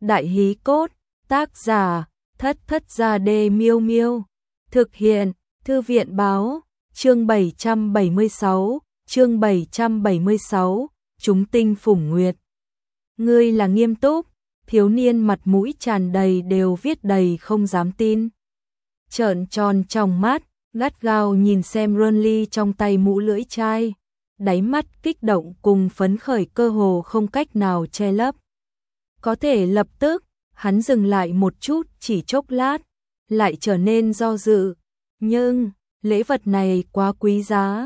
Đại hí cốt, tác giả, Thất Thất Gia Đê Miêu Miêu. Thực hiện, Thư viện báo, chương 776, chúng tinh phủng nguyệt. Ngươi là nghiêm túc, thiếu niên mặt mũi tràn đầy đều viết đầy không dám tin. Trợn tròn trong mắt, gắt gao nhìn xem Runly trong tay mũ lưỡi chai, đáy mắt kích động cùng phấn khởi cơ hồ không cách nào che lấp. Có thể lập tức, hắn dừng lại một chút chỉ chốc lát, lại trở nên do dự. Nhưng, lễ vật này quá quý giá.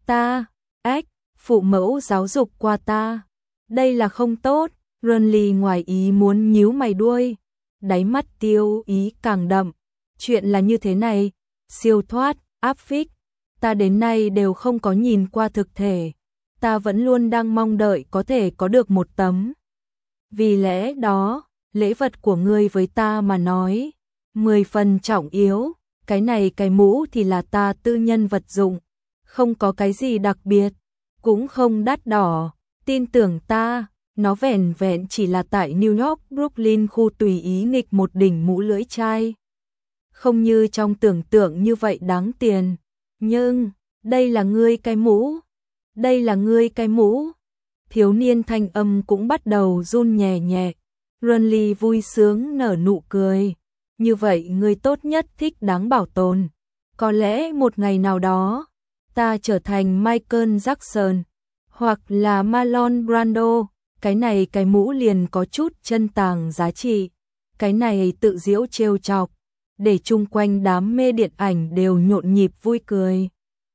Phụ mẫu giáo dục qua ta. Đây là không tốt. Runly ngoài ý muốn nhíu mày đuôi, đáy mắt tiêu ý càng đậm. Chuyện là như thế này, siêu thoát, áp phích, ta đến nay đều không có nhìn qua thực thể. Ta vẫn luôn đang mong đợi có thể có được một tấm. Vì lẽ đó, lễ vật của ngươi với ta mà nói, 10 phần trọng yếu, cái này cái mũ thì là ta tư nhân vật dụng, không có cái gì đặc biệt, cũng không đắt đỏ, tin tưởng ta, nó vẻn vẹn chỉ là tại New York, Brooklyn khu tùy ý nghịch một đỉnh mũ lưỡi chai. Không như trong tưởng tượng như vậy đáng tiền, nhưng, đây là ngươi cái mũ, đây là ngươi cái mũ. Thiếu niên thanh âm cũng bắt đầu run nhẹ nhẹ. Runly vui sướng nở nụ cười. Như vậy ngươi tốt nhất thích đáng bảo tồn. Có lẽ một ngày nào đó, ta trở thành Michael Jackson, hoặc là Marlon Brando, cái này cái mũ liền có chút chân tàng giá trị. Cái này tự giễu trêu chọc, để chung quanh đám mê điện ảnh đều nhộn nhịp vui cười.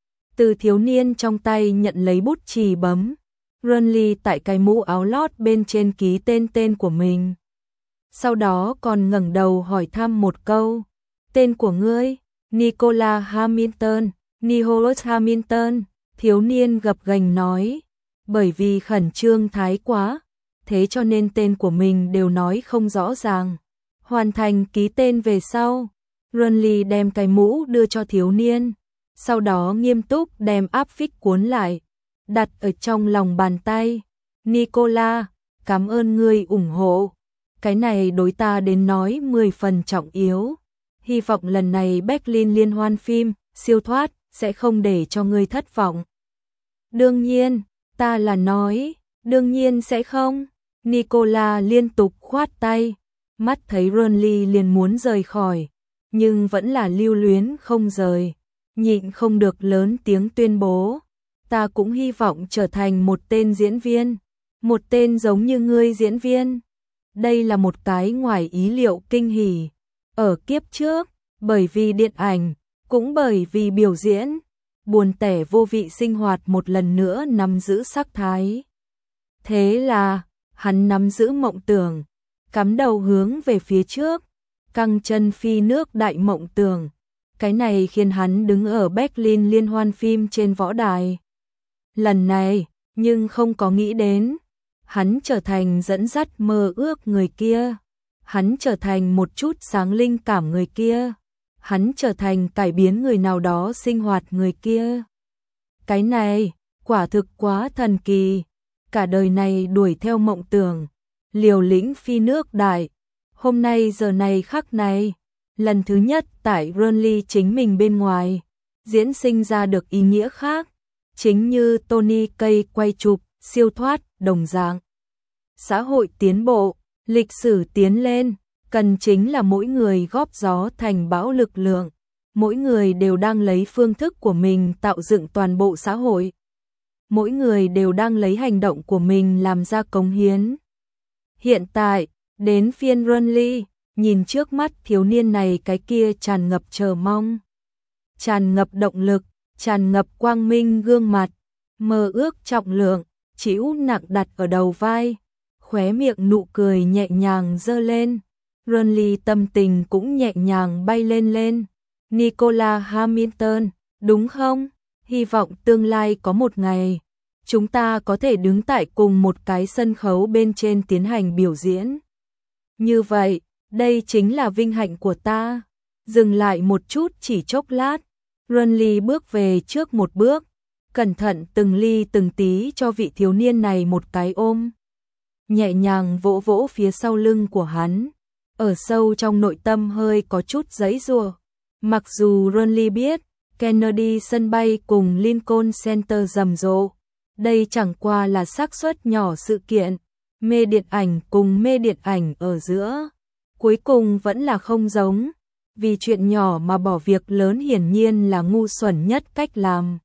Từ thiếu niên trong tay nhận lấy bút chì bấm. Runly tại cái mũ áo lót bên trên ký tên của mình. Sau đó còn ngẩng đầu hỏi thăm một câu. Tên của ngươi? Nicholas Hamilton. Nicholas Hamilton. Thiếu niên gập ghềnh nói. Bởi vì khẩn trương thái quá, thế cho nên tên của mình đều nói không rõ ràng. Hoàn thành ký tên về sau, Runly đem cái mũ đưa cho thiếu niên. Sau đó nghiêm túc đem áp phích cuốn lại, đặt ở trong lòng bàn tay. Nicola, cảm ơn ngươi ủng hộ. Cái này đối ta đến nói 10 phần trọng yếu. Hy vọng lần này Berlin liên hoan phim, siêu thoát, sẽ không để cho ngươi thất vọng. Đương nhiên, ta là nói, đương nhiên sẽ không. Nicola liên tục khoát tay, mắt thấy Runly liền muốn rời khỏi, nhưng vẫn là lưu luyến không rời. Nhịn không được lớn tiếng tuyên bố. Ta cũng hy vọng trở thành một tên diễn viên, một tên giống như ngươi diễn viên. Đây là một cái ngoài ý liệu kinh hỉ. Ở kiếp trước, bởi vì điện ảnh, cũng bởi vì biểu diễn, buồn tẻ vô vị sinh hoạt một lần nữa nắm giữ sắc thái. Thế là, hắn nắm giữ mộng tưởng, cắm đầu hướng về phía trước, căng chân phi nước đại mộng tưởng. Cái này khiến hắn đứng ở Berlin liên hoan phim trên võ đài. Lần này, nhưng không có nghĩ đến, hắn trở thành dẫn dắt mơ ước người kia. Hắn trở thành một chút sáng linh cảm người kia. Hắn trở thành cải biến người nào đó sinh hoạt người kia. Cái này, quả thực quá thần kỳ. Cả đời này đuổi theo mộng tưởng, liều lĩnh phi nước đại. Hôm nay giờ này khắc này, lần thứ nhất tại Runly chính mình bên ngoài, diễn sinh ra được ý nghĩa khác, chính như Tony Cây quay chụp, siêu thoát, đồng dạng. Xã hội tiến bộ, lịch sử tiến lên, cần chính là mỗi người góp gió thành bão lực lượng, mỗi người đều đang lấy phương thức của mình tạo dựng toàn bộ xã hội. Mỗi người đều đang lấy hành động của mình làm ra cống hiến. Hiện tại, đến phiên Runly, nhìn trước mắt thiếu niên này cái kia tràn ngập chờ mong, tràn ngập động lực, tràn ngập quang minh gương mặt, mơ ước trọng lượng, chịu nặng đặt ở đầu vai, khóe miệng nụ cười nhẹ nhàng dơ lên. Runly tâm tình cũng nhẹ nhàng bay lên lên. Nicolas Hamilton, đúng không? Hy vọng tương lai có một ngày, chúng ta có thể đứng tại cùng một cái sân khấu bên trên tiến hành biểu diễn. Như vậy, đây chính là vinh hạnh của ta. Dừng lại một chút chỉ chốc lát, Runly bước về trước một bước, cẩn thận từng ly từng tí cho vị thiếu niên này một cái ôm. nhẹ nhàng vỗ vỗ phía sau lưng của hắn. Ở sâu trong nội tâm hơi có chút giãy giụa. Mặc dù Ronly biết Kennedy sân bay cùng Lincoln Center rầm rộ, đây chẳng qua là xác suất nhỏ sự kiện, mê điện ảnh cùng mê điện ảnh ở giữa. Cuối cùng vẫn là không giống, vì chuyện nhỏ mà bỏ việc lớn hiển nhiên là ngu xuẩn nhất cách làm.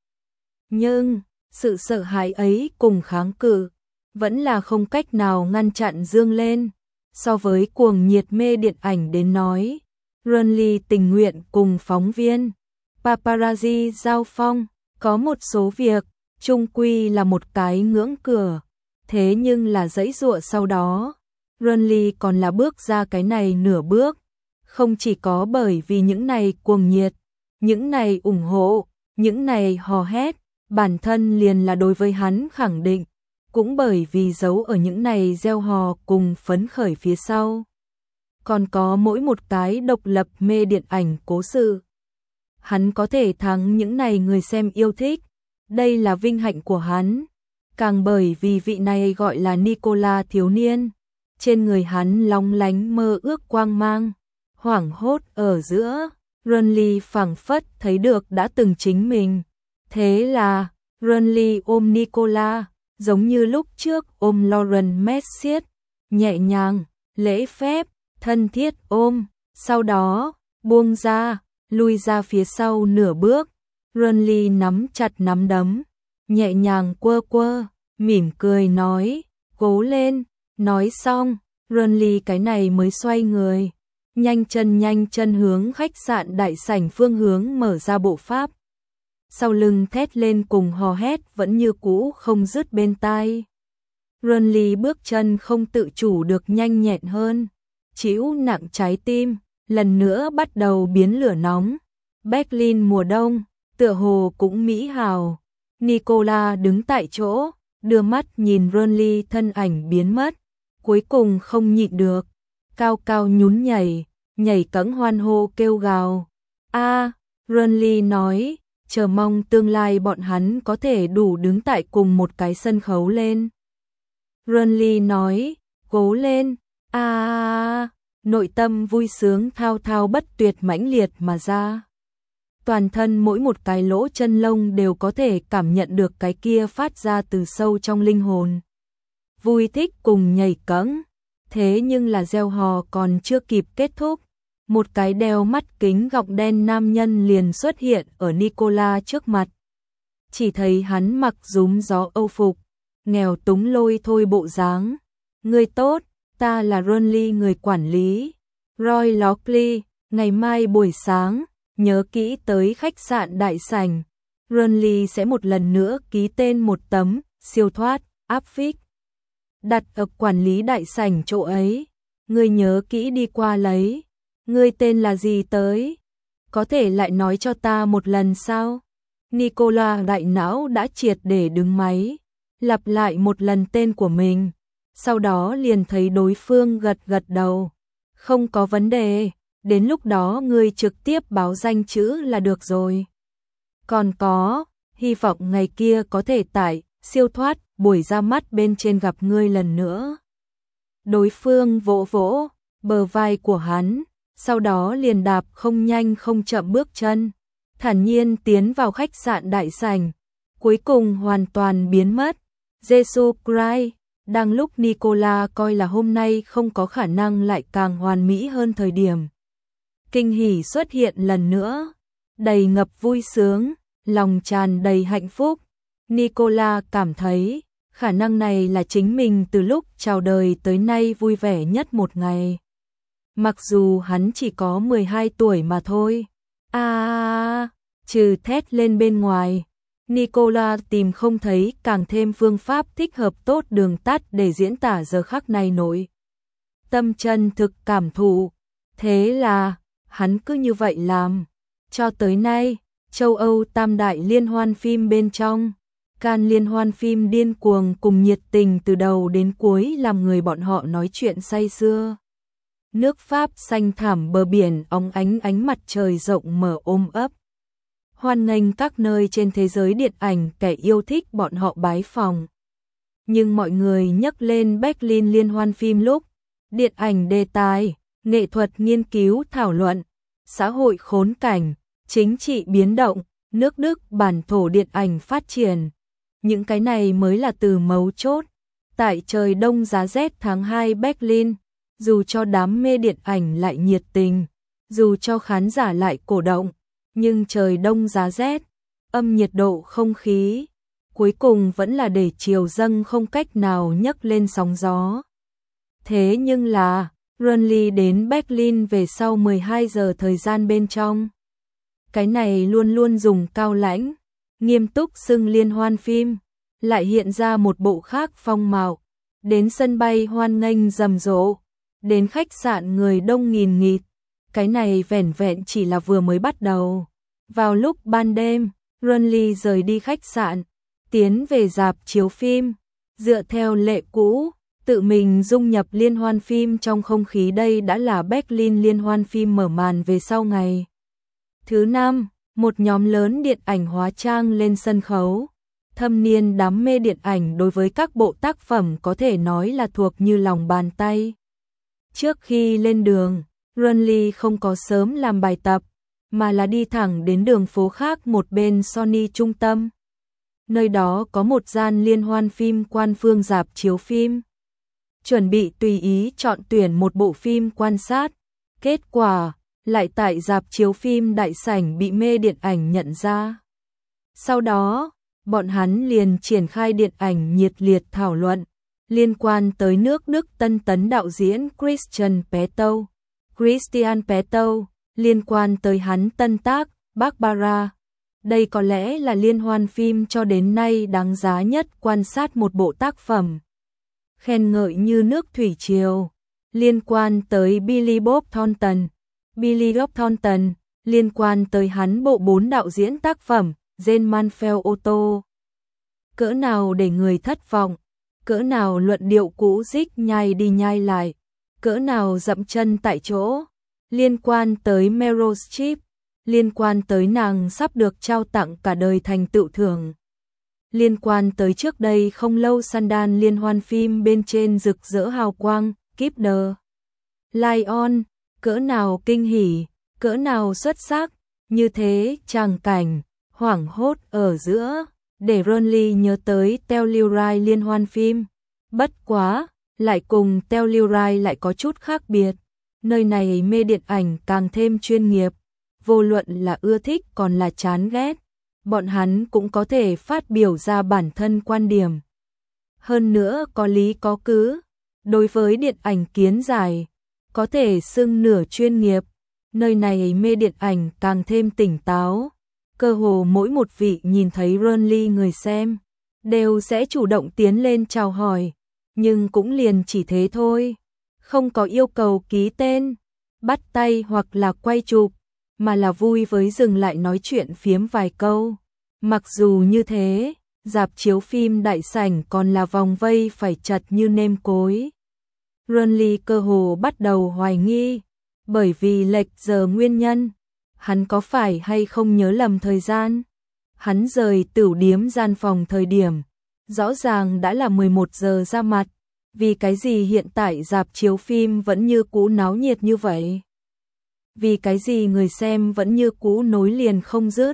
Nhưng, sự sợ hãi ấy cùng kháng cự, vẫn là không cách nào ngăn chặn dương lên. So với cuồng nhiệt mê điện ảnh đến nói, Ronly tình nguyện cùng phóng viên, paparazzi giao phong, có một số việc, chung quy là một cái ngưỡng cửa, thế nhưng là giãy giụa sau đó, Ronly còn là bước ra cái này nửa bước, không chỉ có bởi vì những này cuồng nhiệt, những này ủng hộ, những này hò hét, bản thân liền là đối với hắn khẳng định, cũng bởi vì giấu ở những này gieo hò cùng phấn khởi phía sau. Còn có mỗi một cái độc lập mê điện ảnh cố sự. Hắn có thể thắng những này người xem yêu thích, đây là vinh hạnh của hắn. Càng bởi vì vị này gọi là Nicola thiếu niên, trên người hắn long lánh mơ ước quang mang, hoảng hốt ở giữa, Ronly phảng phất thấy được đã từng chính mình. Thế là, Ronly ôm Nicola, giống như lúc trước ôm Lauren Messier, nhẹ nhàng, lễ phép, thân thiết ôm, sau đó, buông ra, lui ra phía sau nửa bước, Ronly nắm chặt nắm đấm, nhẹ nhàng quơ quơ, mỉm cười nói, cố lên, nói xong, Ronly cái này mới xoay người, nhanh chân hướng khách sạn đại sảnh phương hướng mở ra bộ pháp. Sau lưng thét lên cùng hò hét vẫn như cũ không dứt bên tai. Ronly bước chân không tự chủ được nhanh nhẹn hơn, chịu nặng trái tim, lần nữa bắt đầu biến lửa nóng. Berlin mùa đông, tựa hồ cũng mỹ hào. Nicola đứng tại chỗ, đưa mắt nhìn Ronly thân ảnh biến mất, cuối cùng không nhịn được, cao cao nhún nhảy, nhảy cẫng hoan hô kêu gào. Ronly nói, chờ mong tương lai bọn hắn có thể đủ đứng tại cùng một cái sân khấu lên. Ronly nói, cố lên, nội tâm vui sướng thao thao bất tuyệt mãnh liệt mà ra. Toàn thân mỗi một cái lỗ chân lông đều có thể cảm nhận được cái kia phát ra từ sâu trong linh hồn. Vui thích cùng nhảy cẫng, thế nhưng là gieo hò còn chưa kịp kết thúc. Một cái đeo mắt kính gọng đen nam nhân liền xuất hiện ở Nicola trước mặt. Chỉ thấy hắn mặc rúm gió âu phục, nghèo túng lôi thôi bộ dáng. Người tốt, ta là Ronly người quản lý. Roy Lockley, ngày mai buổi sáng, nhớ kỹ tới khách sạn đại sảnh. Ronly sẽ một lần nữa ký tên một tấm, siêu thoát, áp phích. Đặt ở quản lý đại sảnh chỗ ấy. Người nhớ kỹ đi qua lấy. Ngươi tên là gì tới? Có thể lại nói cho ta một lần sao? Nicola đại não đã triệt để đứng máy, lặp lại một lần tên của mình, sau đó liền thấy đối phương gật gật đầu. Không có vấn đề, đến lúc đó ngươi trực tiếp báo danh chữ là được rồi. Còn có, hy vọng ngày kia có thể tại siêu thoát buổi ra mắt bên trên gặp ngươi lần nữa. Đối phương vỗ vỗ bờ vai của hắn, sau đó liền đạp không nhanh không chậm bước chân, thản nhiên tiến vào khách sạn đại sảnh, cuối cùng hoàn toàn biến mất. Jesus Christ, đang lúc Nicola coi là hôm nay không có khả năng lại càng hoàn mỹ hơn thời điểm. Kinh hỉ xuất hiện lần nữa, đầy ngập vui sướng, lòng tràn đầy hạnh phúc. Nicola cảm thấy, khả năng này là chính mình từ lúc chào đời tới nay vui vẻ nhất một ngày. Mặc dù hắn chỉ có 12 tuổi mà thôi. Trừ thét lên bên ngoài, Nicola tìm không thấy càng thêm phương pháp thích hợp tốt đường tắt để diễn tả giờ khắc này nổi. Tâm chân thực cảm thụ. Thế là, hắn cứ như vậy làm. Cho tới nay, châu Âu tam đại liên hoan phim bên trong, Cannes liên hoan phim điên cuồng cùng nhiệt tình từ đầu đến cuối làm người bọn họ nói chuyện say sưa. Nước Pháp xanh thảm bờ biển óng ánh mặt trời rộng mở ôm ấp. Hoan nghênh các nơi trên thế giới điện ảnh kẻ yêu thích bọn họ bái phòng. nhưng mọi người nhắc lên Berlin liên hoan phim lúc, điện ảnh đề tài, nghệ thuật nghiên cứu thảo luận, xã hội khốn cảnh, chính trị biến động, nước Đức bản thổ điện ảnh phát triển. Những cái này mới là từ mấu chốt. Tại trời đông giá rét tháng 2 Berlin, dù cho đám mê điện ảnh lại nhiệt tình, dù cho khán giả lại cổ động, nhưng trời đông giá rét, âm nhiệt độ không khí, cuối cùng vẫn là để chiều dâng không cách nào nhấc lên sóng gió. Thế nhưng là, Rönnli đến Berlin về sau 12 giờ thời gian bên trong. Cái này luôn luôn dùng cao lãnh, nghiêm túc xưng liên hoan phim, lại hiện ra một bộ khác phong mạo. Đến sân bay hoan nghênh rầm rộ, đến khách sạn người đông nghìn nghịt. Cái này vẻn vẹn chỉ là vừa mới bắt đầu. Vào lúc ban đêm, Rönnli rời đi khách sạn, tiến về rạp chiếu phim, dựa theo lệ cũ, tự mình dung nhập liên hoan phim trong không khí. Đây đã là Berlin liên hoan phim mở màn về sau ngày. Thứ năm, một nhóm lớn điện ảnh hóa trang lên sân khấu. Thâm niên đam mê điện ảnh đối với các bộ tác phẩm có thể nói là thuộc như lòng bàn tay. Trước khi lên đường, Rönnli không có sớm làm bài tập, mà là đi thẳng đến đường phố khác một bên Sony trung tâm. Nơi đó có một gian liên hoan phim quan phương rạp chiếu phim. Chuẩn bị tùy ý chọn tuyển một bộ phim quan sát. Kết quả, lại tại rạp chiếu phim đại sảnh bị mê điện ảnh nhận ra. Sau đó, bọn hắn liền triển khai điện ảnh nhiệt liệt thảo luận liên quan tới nước Đức tân tấn đạo diễn Christian Petzold, liên quan tới hắn tân tác Barbara. Đây có lẽ là liên hoan phim cho đến nay đáng giá nhất quan sát một bộ tác phẩm. Khen ngợi như nước thủy triều. Liên quan tới Billy Bob Thornton, liên quan tới hắn bộ 4 đạo diễn tác phẩm Jane Manfeld Otto. Cỡ nào để người thất vọng, cỡ nào luận điệu cũ dích nhai đi nhai lại, cỡ nào dậm chân tại chỗ. Liên quan tới Meryl Streep, liên quan tới nàng sắp được trao tặng cả đời thành tựu thưởng. Liên quan tới trước đây không lâu Sundance liên hoan phim bên trên rực rỡ hào quang, Keep the Lion, cỡ nào kinh hỉ, cỡ nào xuất sắc, như thế tràng cảnh, hoảng hốt ở giữa, để Rönnli nhớ tới Telluride liên hoan phim. Bất quá, lại cùng Telluride lại có chút khác biệt. Nơi này mê điện ảnh càng thêm chuyên nghiệp, vô luận là ưa thích còn là chán ghét, bọn hắn cũng có thể phát biểu ra bản thân quan điểm. Hơn nữa có lý có cứ, đối với điện ảnh kiến giải, có thể xưng nửa chuyên nghiệp, nơi này mê điện ảnh càng thêm tỉnh táo. Cơ hồ mỗi một vị nhìn thấy Rönnli người xem, đều sẽ chủ động tiến lên chào hỏi, nhưng cũng liền chỉ thế thôi. Không có yêu cầu ký tên, bắt tay hoặc là quay chụp, mà là vui với dừng lại nói chuyện phiếm vài câu. Mặc dù như thế, rạp chiếu phim đại sảnh còn là vòng vây phải chật như nêm cối. Rönnli cơ hồ bắt đầu hoài nghi, bởi vì lệch giờ nguyên nhân, hắn có phải hay không nhớ lầm thời gian. Hắn rời tửu điếm gian phòng thời điểm, rõ ràng đã là 11 giờ ra mặt. Vì cái gì hiện tại rạp chiếu phim vẫn như cũ náo nhiệt như vậy? Vì cái gì người xem vẫn như cũ nối liền không dứt?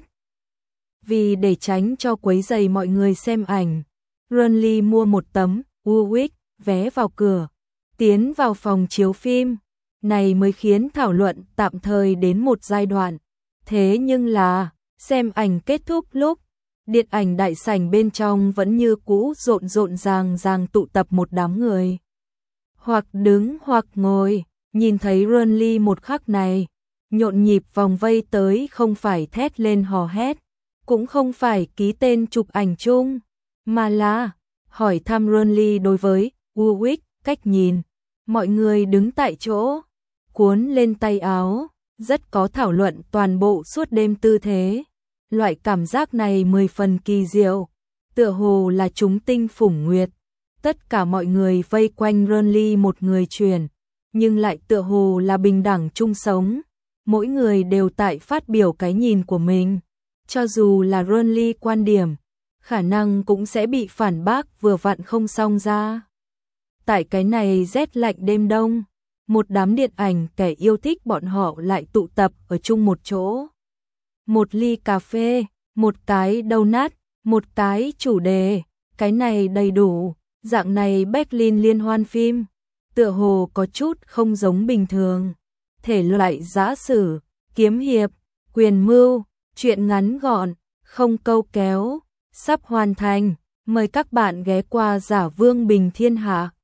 Vì để tránh cho quấy rầy mọi người xem ảnh, Rönnli mua một tấm Uwix vé vào cửa, tiến vào phòng chiếu phim. Này mới khiến thảo luận tạm thời đến một giai đoạn. Thế nhưng là, xem ảnh kết thúc lúc, điện ảnh đại sảnh bên trong vẫn như cũ rộn rộn ràng tụ tập một đám người. Hoặc đứng hoặc ngồi, nhìn thấy Rönnli một khắc này, nhộn nhịp vòng vây tới không phải thét lên hò hét, cũng không phải ký tên chụp ảnh chung, mà là hỏi thăm Rönnli đối với Uwix cách nhìn. Mọi người đứng tại chỗ, cuốn lên tay áo, rất có thảo luận toàn bộ suốt đêm tư thế. Loại cảm giác này 10 phần kỳ diệu, tựa hồ là chúng tinh phủng nguyệt. Tất cả mọi người vây quanh Rönnli một người truyền, nhưng lại tựa hồ là bình đẳng chung sống. Mỗi người đều tại phát biểu cái nhìn của mình. Cho dù là Rönnli quan điểm, khả năng cũng sẽ bị phản bác vừa vặn không xong ra. Tại cái này rét lạnh đêm đông, một đám điện ảnh kẻ yêu thích bọn họ lại tụ tập ở chung một chỗ. Một ly cà phê, một cái donut, một cái chủ đề, cái này đầy đủ, dạng này Berlin liên hoan phim, tựa hồ có chút không giống bình thường. Thể loại giã sử, kiếm hiệp, quyền mưu, truyện ngắn gọn, không câu kéo, sắp hoàn thành, mời các bạn ghé qua Giả Vương Bình Thiên Hạ.